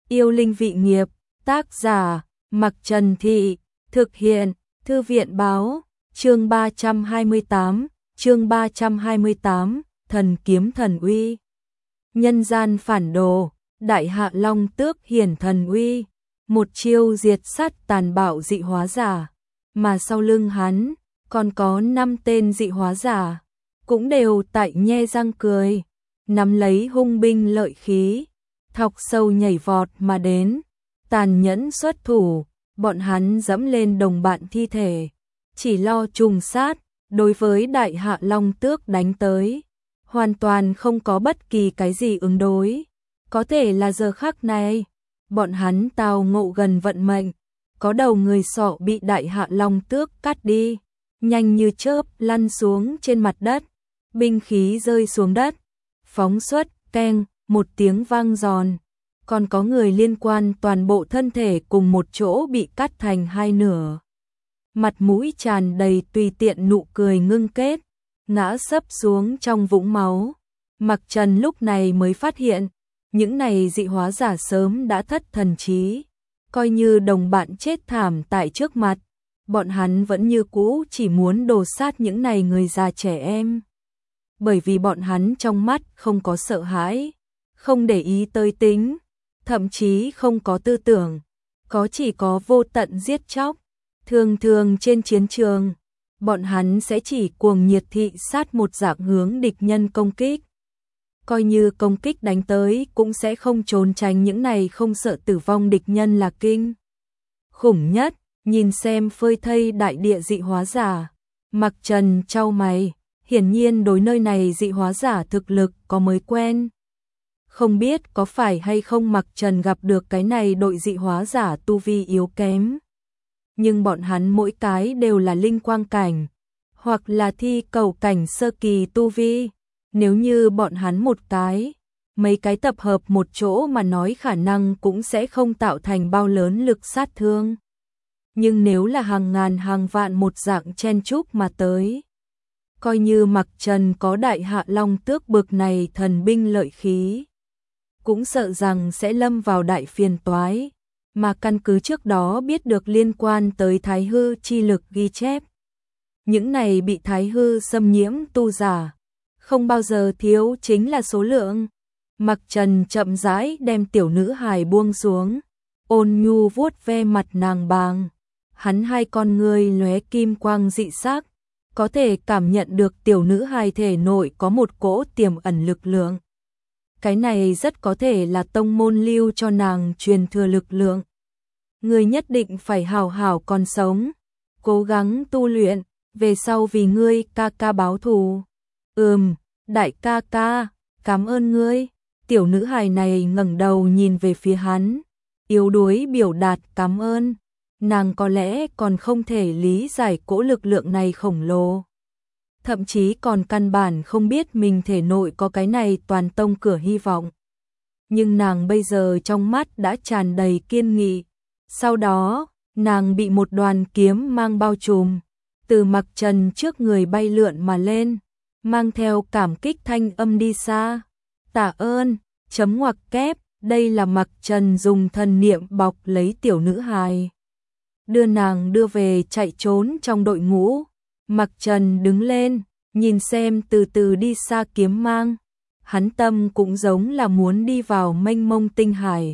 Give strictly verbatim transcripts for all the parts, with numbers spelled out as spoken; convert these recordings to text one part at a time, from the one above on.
Yêu linh vị nghiệp, tác giả, Mặc Trần Thị, thực hiện, Thư viện báo, chương ba trăm hai mươi tám, chương ba trăm hai mươi tám, thần kiếm thần uy. Nhân gian phản đồ, đại hạ long tước hiển thần uy, một chiêu diệt sát tàn bạo dị hóa giả, mà sau lưng hắn, còn có năm tên dị hóa giả, cũng đều tại nhe răng cười, nắm lấy hung binh lợi khí, thọc sâu nhảy vọt mà đến, tàn nhẫn xuất thủ, bọn hắn dẫm lên đồng bạn thi thể, chỉ lo trùng sát, đối với đại hạ long tước đánh tới, hoàn toàn không có bất kỳ cái gì ứng đối. Có thể là giờ khắc này, bọn hắn tao ngộ gần vận mệnh, có đầu người sọ bị đại hạ long tước cắt đi, nhanh như chớp lăn xuống trên mặt đất, binh khí rơi xuống đất, phóng xuất, keng, một tiếng vang giòn, còn có người liên quan toàn bộ thân thể cùng một chỗ bị cắt thành hai nửa. Mặt mũi tràn đầy tùy tiện nụ cười ngưng kết, ngã sấp xuống trong vũng máu. Mặc Trần lúc này mới phát hiện, những này dị hóa giả sớm đã thất thần trí, coi như đồng bạn chết thảm tại trước mặt, bọn hắn vẫn như cũ chỉ muốn đồ sát những này người già trẻ em. Bởi vì bọn hắn trong mắt không có sợ hãi, không để ý tới tính, thậm chí không có tư tưởng, có chỉ có vô tận giết chóc. Thường thường trên chiến trường, bọn hắn sẽ chỉ cuồng nhiệt thị sát một dạng hướng địch nhân công kích. Coi như công kích đánh tới cũng sẽ không trốn tránh những này không sợ tử vong địch nhân là kinh khủng nhất. Nhìn xem phơi thây đại địa dị hóa giả, Mặc Trần chau mày, hiển nhiên đối nơi này dị hóa giả thực lực có mới quen. Không biết có phải hay không Mặc Trần gặp được cái này đội dị hóa giả tu vi yếu kém. Nhưng bọn hắn mỗi cái đều là linh quang cảnh, hoặc là thi cầu cảnh sơ kỳ tu vi. Nếu như bọn hắn một cái, mấy cái tập hợp một chỗ mà nói khả năng cũng sẽ không tạo thành bao lớn lực sát thương. Nhưng nếu là hàng ngàn hàng vạn một dạng chen chúc mà tới, coi như Mặc Trần có đại hạ long tước bực này thần binh lợi khí, cũng sợ rằng sẽ lâm vào đại phiền toái. Mà căn cứ trước đó biết được liên quan tới thái hư chi lực ghi chép, những này bị thái hư xâm nhiễm tu giả, không bao giờ thiếu chính là số lượng. Mặc Trần chậm rãi đem tiểu nữ hài buông xuống, ôn nhu vuốt ve mặt nàng bàng, hắn hai con ngươi lóe kim quang dị sắc, có thể cảm nhận được tiểu nữ hài thể nội có một cỗ tiềm ẩn lực lượng. Cái này rất có thể là tông môn lưu cho nàng truyền thừa lực lượng. Ngươi nhất định phải hào hảo còn sống, cố gắng tu luyện, về sau vì ngươi ca ca báo thù. Ừm, đại ca ca, cảm ơn ngươi. Tiểu nữ hài này ngẩng đầu nhìn về phía hắn, yếu đuối biểu đạt cảm ơn. Nàng có lẽ còn không thể lý giải cỗ lực lượng này khổng lồ, thậm chí còn căn bản không biết mình thể nội có cái này toàn tông cửa hy vọng. Nhưng nàng bây giờ trong mắt đã tràn đầy kiên nghị. Sau đó, nàng bị một đoàn kiếm mang bao trùm, từ Mặc Trần trước người bay lượn mà lên, mang theo cảm kích thanh âm đi xa. Tạ ơn, chấm ngoặc kép, đây là Mặc Trần dùng thần niệm bọc lấy tiểu nữ hài, đưa nàng đưa về chạy trốn trong đội ngũ. Mặc Trần đứng lên, nhìn xem từ từ đi xa kiếm mang, hắn tâm cũng giống là muốn đi vào mênh mông tinh hải,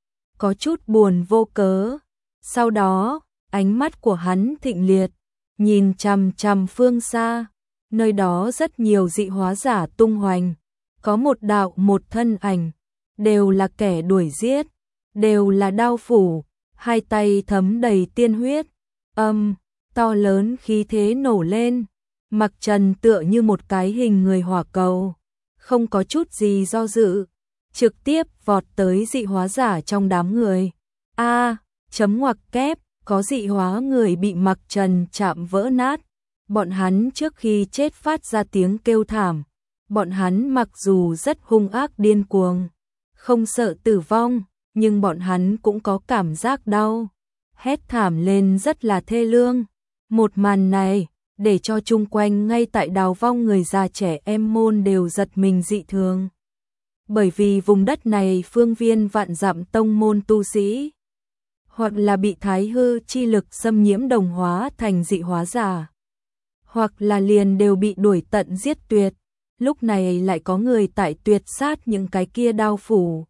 có chút buồn vô cớ. Sau đó, ánh mắt của hắn thịnh liệt, nhìn chằm chằm phương xa, nơi đó rất nhiều dị hóa giả tung hoành, có một đạo một thân ảnh, đều là kẻ đuổi giết, đều là đao phủ, hai tay thấm đầy tiên huyết. Âm, to lớn khí thế nổ lên, Mặc Trần tựa như một cái hình người hỏa cầu, không có chút gì do dự, trực tiếp vọt tới dị hóa giả trong đám người. A, chấm ngoặc kép, có dị hóa người bị Mặc Trần chạm vỡ nát, bọn hắn trước khi chết phát ra tiếng kêu thảm, bọn hắn mặc dù rất hung ác điên cuồng, không sợ tử vong, nhưng bọn hắn cũng có cảm giác đau, hét thảm lên rất là thê lương. Một màn này, để cho chung quanh ngay tại đào vong người già trẻ em môn đều giật mình dị thường. bởi vì vùng đất này phương viên vạn dặm tông môn tu sĩ, hoặc là bị thái hư chi lực xâm nhiễm đồng hóa thành dị hóa giả, hoặc là liền đều bị đuổi tận giết tuyệt. Lúc này lại có người tại tuyệt sát những cái kia đao phủ.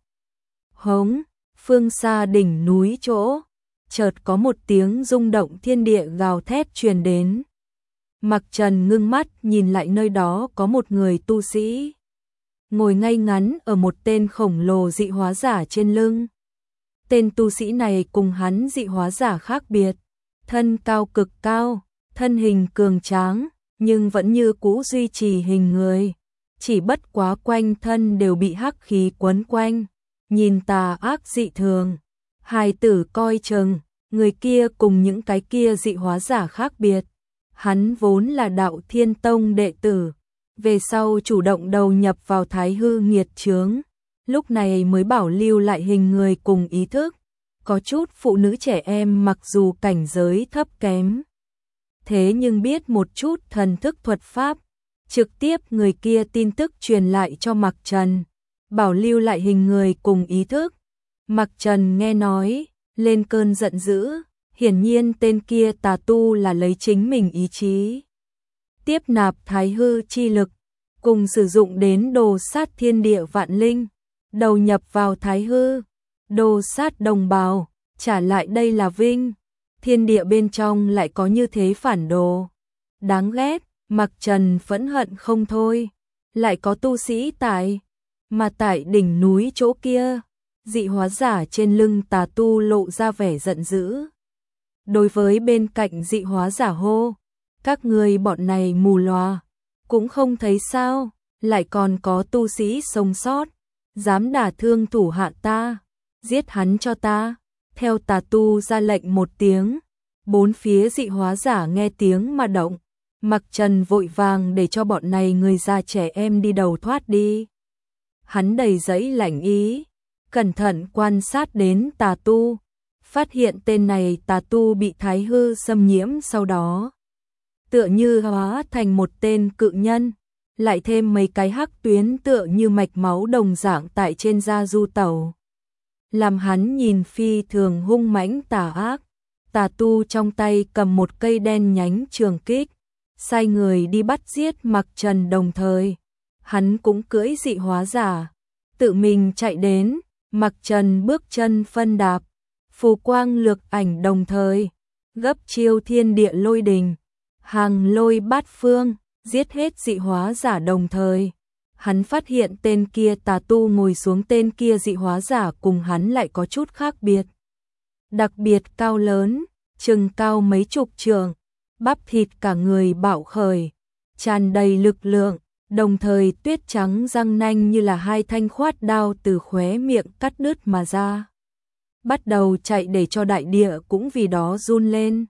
Hống, phương xa đỉnh núi chỗ, chợt có một tiếng rung động thiên địa gào thét truyền đến. Mặc Trần ngưng mắt nhìn lại nơi đó có một người tu sĩ, ngồi ngay ngắn ở một tên khổng lồ dị hóa giả trên lưng. Tên tu sĩ này cùng hắn dị hóa giả khác biệt, thân cao cực cao, thân hình cường tráng, nhưng vẫn như cũ duy trì hình người, chỉ bất quá quanh thân đều bị hắc khí quấn quanh, nhìn tà ác dị thường. Hài tử coi chừng, người kia cùng những cái kia dị hóa giả khác biệt. Hắn vốn là Đạo Thiên Tông đệ tử, về sau chủ động đầu nhập vào Thái Hư nghiệt chướng, lúc này mới bảo lưu lại hình người cùng ý thức. Có chút phụ nữ trẻ em mặc dù cảnh giới thấp kém, thế nhưng biết một chút thần thức thuật pháp, trực tiếp người kia tin tức truyền lại cho Mặc Trần, bảo lưu lại hình người cùng ý thức. Mặc Trần nghe nói, lên cơn giận dữ, hiển nhiên tên kia tà tu là lấy chính mình ý chí tiếp nạp thái hư chi lực, cùng sử dụng đến đồ sát thiên địa vạn linh, đầu nhập vào thái hư, đồ sát đồng bào, trả lại đây là vinh. Thiên địa bên trong lại có như thế phản đồ, đáng ghét. Mặc Trần phẫn hận không thôi, lại có tu sĩ tại, mà tại đỉnh núi chỗ kia, dị hóa giả trên lưng tà tu lộ ra vẻ giận dữ. Đối với bên cạnh dị hóa giả hô, các người bọn này mù lòa, cũng không thấy sao, lại còn có tu sĩ sống sót, dám đả thương thủ hạ ta, giết hắn cho ta. Theo tà tu ra lệnh một tiếng, bốn phía dị hóa giả nghe tiếng mà động. Mặc Trần vội vàng để cho bọn này người già trẻ em đi đầu thoát đi. Hắn đầy giấy lạnh ý, cẩn thận quan sát đến tà tu, phát hiện tên này tà tu bị thái hư xâm nhiễm, sau đó tựa như hóa thành một tên cự nhân, lại thêm mấy cái hắc tuyến tựa như mạch máu đồng dạng tại trên da du tẩu, làm hắn nhìn phi thường hung mãnh tà ác. Tà tu trong tay cầm một cây đen nhánh trường kích, sai người đi bắt giết Mặc Trần, đồng thời hắn cũng cưỡi dị hóa giả, tự mình chạy đến. Mặc Trần bước chân phân đạp, phù quang lược ảnh đồng thời, gấp chiêu thiên địa lôi đình, hàng lôi bát phương, giết hết dị hóa giả đồng thời. Hắn phát hiện tên kia tà tu ngồi xuống tên kia dị hóa giả cùng hắn lại có chút khác biệt. Đặc biệt cao lớn, chừng cao mấy chục trượng, bắp thịt cả người bạo khởi, tràn đầy lực lượng, đồng thời tuyết trắng răng nanh như là hai thanh khoát đao từ khóe miệng cắt đứt mà ra. Bắt đầu chạy để cho đại địa cũng vì đó run lên.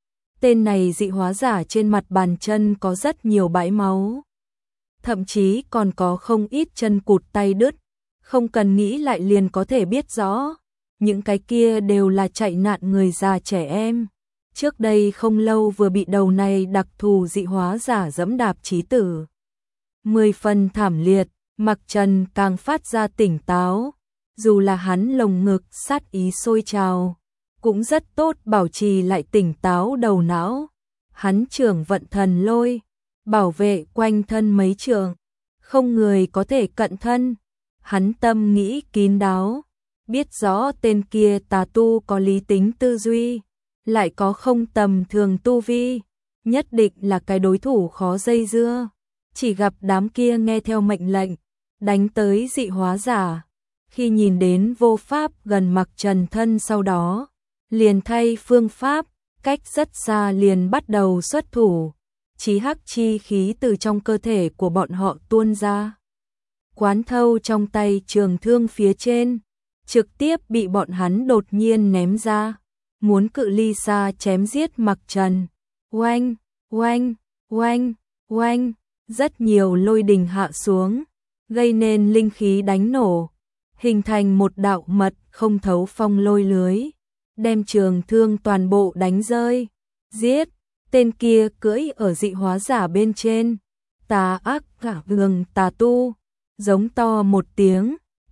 Tên này dị hóa giả trên mặt bàn chân có rất nhiều bãi máu, thậm chí còn có không ít chân cụt tay đứt, không cần nghĩ lại liền có thể biết rõ. Những cái kia đều là chạy nạn người già trẻ em, trước đây không lâu vừa bị đầu này đặc thù dị hóa giả dẫm đạp chí tử. Mười phần thảm liệt, Mặc Trần càng phát ra tỉnh táo, dù là hắn lồng ngực sát ý sôi trào, cũng rất tốt bảo trì lại tỉnh táo đầu não. Hắn trưởng vận thần lôi, bảo vệ quanh thân mấy trường, không người có thể cận thân. Hắn tâm nghĩ kín đáo, biết rõ tên kia tà tu có lý tính tư duy, lại có không tầm thường tu vi, nhất định là cái đối thủ khó dây dưa. Chỉ gặp đám kia nghe theo mệnh lệnh, đánh tới dị hóa giả. Khi nhìn đến vô pháp gần Mặc Trần thân, sau đó liền thay phương pháp, cách rất xa liền bắt đầu xuất thủ. Chí hắc chi khí từ trong cơ thể của bọn họ tuôn ra, quán thâu trong tay trường thương phía trên, trực tiếp bị bọn hắn đột nhiên ném ra, muốn cự ly xa chém giết Mặc Trần. Oanh, oanh, oanh, oanh, rất nhiều lôi đình hạ xuống, gây nên linh khí đánh nổ, hình thành một đạo mật không thấu phong lôi lưới, đem trường thương toàn bộ đánh rơi. Giết, tên kia cưỡi ở dị hóa giả bên trên, tà ác cả vương tà tu, giống to một tiếng,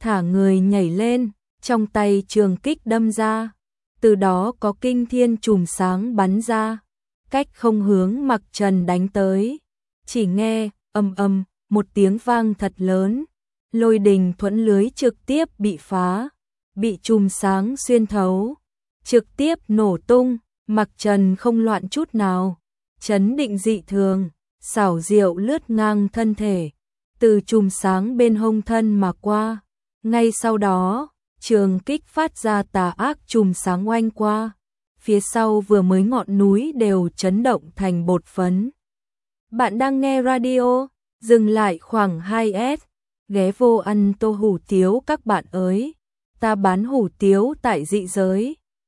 thả người nhảy lên, trong tay trường kích đâm ra. Từ đó có kinh thiên chùm sáng bắn ra, cách không hướng Mặc Trần đánh tới. Chỉ nghe ầm ầm một tiếng vang thật lớn, lôi đình thuẫn lưới trực tiếp bị phá, bị chùm sáng xuyên thấu, trực tiếp nổ tung. Mặc Trần không loạn chút nào, trấn định dị thường, xảo diệu lướt ngang thân thể, từ chùm sáng bên hông thân mà qua. Ngay sau đó, trường kích phát ra tà ác chùm sáng oanh qua, phía sau vừa mới ngọn núi đều chấn động thành bột phấn. Bạn đang nghe radio, dừng lại khoảng hai s, ghé vô ăn tô hủ tiếu các bạn ơi, ta bán hủ tiếu tại dị giới.